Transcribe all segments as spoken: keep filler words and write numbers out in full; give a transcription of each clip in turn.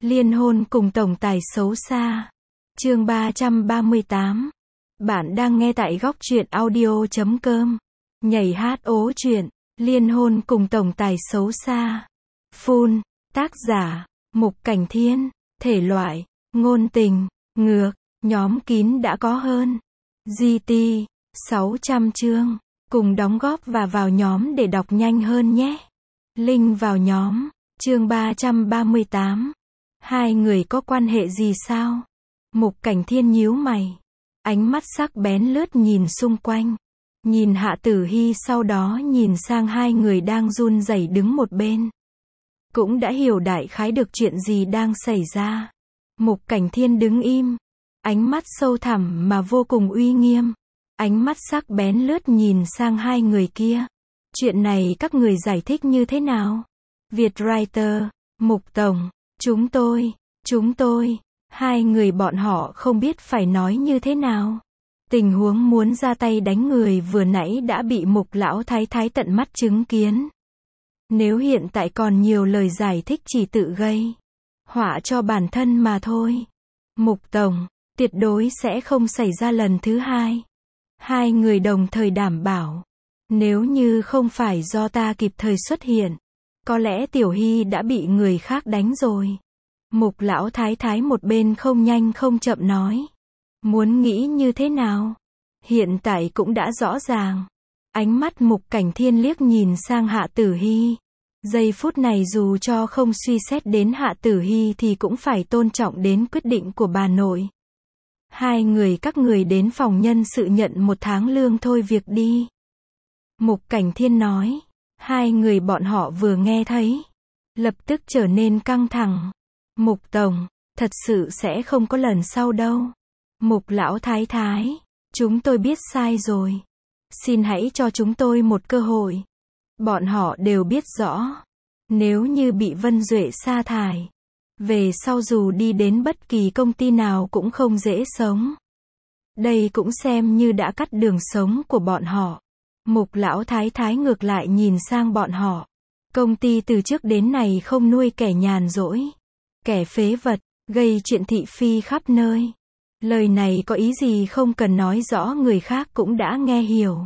Liên hôn cùng tổng tài xấu xa. Chương ba trăm ba mươi tám. Bạn đang nghe tại góc truyện audio chấm com. Nhảy hát ố truyện, liên hôn cùng tổng tài xấu xa. Full, tác giả, Mục Cảnh Thiên, thể loại, ngôn tình, ngược, nhóm kín đã có hơn. giê tê, sáu trăm chương, cùng đóng góp và vào nhóm để đọc nhanh hơn nhé. Link vào nhóm, chương ba trăm ba mươi tám. Hai người có quan hệ gì sao? Mục Cảnh Thiên nhíu mày. Ánh mắt sắc bén lướt nhìn xung quanh. Nhìn Hạ Tử Hy, sau đó nhìn sang hai người đang run rẩy đứng một bên. Cũng đã hiểu đại khái được chuyện gì đang xảy ra. Mục Cảnh Thiên đứng im. Ánh mắt sâu thẳm mà vô cùng uy nghiêm. Ánh mắt sắc bén lướt nhìn sang hai người kia. Chuyện này các người giải thích như thế nào? Vietwriter, Mục Tổng, chúng tôi, chúng tôi, hai người bọn họ không biết phải nói như thế nào. Tình huống muốn ra tay đánh người vừa nãy đã bị Mục lão thái thái tận mắt chứng kiến. Nếu hiện tại còn nhiều lời giải thích chỉ tự gây họa cho bản thân mà thôi. Mục Tổng, tuyệt đối sẽ không xảy ra lần thứ hai. Hai người đồng thời đảm bảo. Nếu như không phải do ta kịp thời xuất hiện, có lẽ Tiểu Hy đã bị người khác đánh rồi. Mục lão thái thái một bên không nhanh không chậm nói. Muốn nghĩ như thế nào? Hiện tại cũng đã rõ ràng. Ánh mắt Mục Cảnh Thiên liếc nhìn sang Hạ Tử Hy. Giây phút này dù cho không suy xét đến Hạ Tử Hy thì cũng phải tôn trọng đến quyết định của bà nội. Hai người các người đến phòng nhân sự nhận một tháng lương thôi việc đi. Mục Cảnh Thiên nói. Hai người bọn họ vừa nghe thấy, lập tức trở nên căng thẳng. Mục Tổng, thật sự sẽ không có lần sau đâu. Mục lão thái thái, chúng tôi biết sai rồi. Xin hãy cho chúng tôi một cơ hội. Bọn họ đều biết rõ. Nếu như bị Vân Duệ sa thải, về sau dù đi đến bất kỳ công ty nào cũng không dễ sống. Đây cũng xem như đã cắt đường sống của bọn họ. Mục lão thái thái ngược lại nhìn sang bọn họ. Công ty từ trước đến nay không nuôi kẻ nhàn rỗi, kẻ phế vật, gây chuyện thị phi khắp nơi. Lời này có ý gì không cần nói rõ, người khác cũng đã nghe hiểu.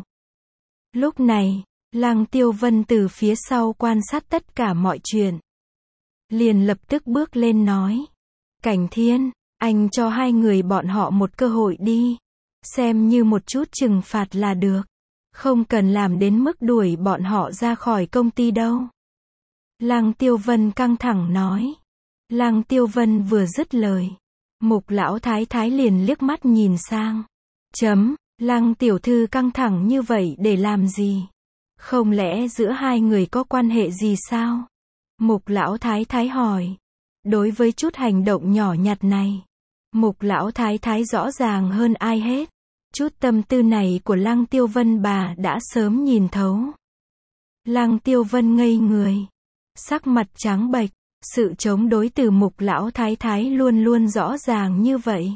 Lúc này, Lăng Tiêu Vân từ phía sau quan sát tất cả mọi chuyện. Liền lập tức bước lên nói. Cảnh Thiên, anh cho hai người bọn họ một cơ hội đi. Xem như một chút trừng phạt là được. Không cần làm đến mức đuổi bọn họ ra khỏi công ty đâu. Lăng Tiêu Vân căng thẳng nói. Lăng Tiêu Vân vừa dứt lời, Mục lão thái thái liền liếc mắt nhìn sang. Chấm, Lăng tiểu thư căng thẳng như vậy để làm gì? Không lẽ giữa hai người có quan hệ gì sao? Mục lão thái thái hỏi. Đối với chút hành động nhỏ nhặt này, Mục lão thái thái rõ ràng hơn ai hết. Chút tâm tư này của Lăng Tiêu Vân bà đã sớm nhìn thấu. Lăng Tiêu Vân ngây người, sắc mặt trắng bệch. Sự chống đối từ Mục lão thái thái luôn luôn rõ ràng như vậy.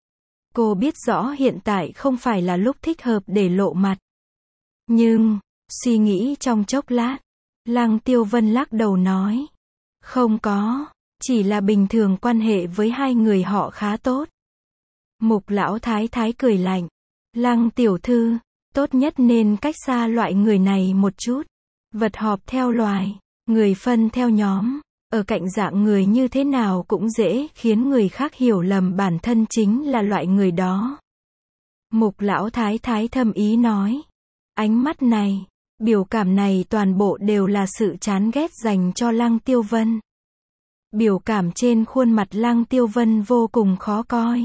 Cô biết rõ hiện tại không phải là lúc thích hợp để lộ mặt. Nhưng, suy nghĩ trong chốc lát, Lăng Tiêu Vân lắc đầu nói. Không có, chỉ là bình thường quan hệ với hai người họ khá tốt. Mục lão thái thái cười lạnh. Lăng tiểu thư, tốt nhất nên cách xa loại người này một chút. Vật họp theo loài, người phân theo nhóm. Ở cạnh dạng người như thế nào cũng dễ khiến người khác hiểu lầm bản thân chính là loại người đó. Mục lão thái thái thâm ý nói. Ánh mắt này, biểu cảm này toàn bộ đều là sự chán ghét dành cho Lăng Tiêu Vân. Biểu cảm trên khuôn mặt Lăng Tiêu Vân vô cùng khó coi.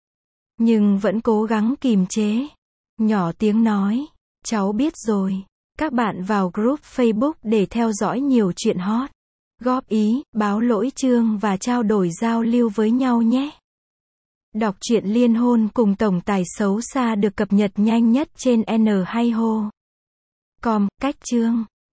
Nhưng vẫn cố gắng kìm chế. Nhỏ tiếng nói. Cháu biết rồi. Các bạn vào group Facebook để theo dõi nhiều chuyện hot. Góp ý, báo lỗi chương và trao đổi giao lưu với nhau nhé. Đọc truyện liên hôn cùng tổng tài xấu xa được cập nhật nhanh nhất trên N hai ho chấm com, cách chương.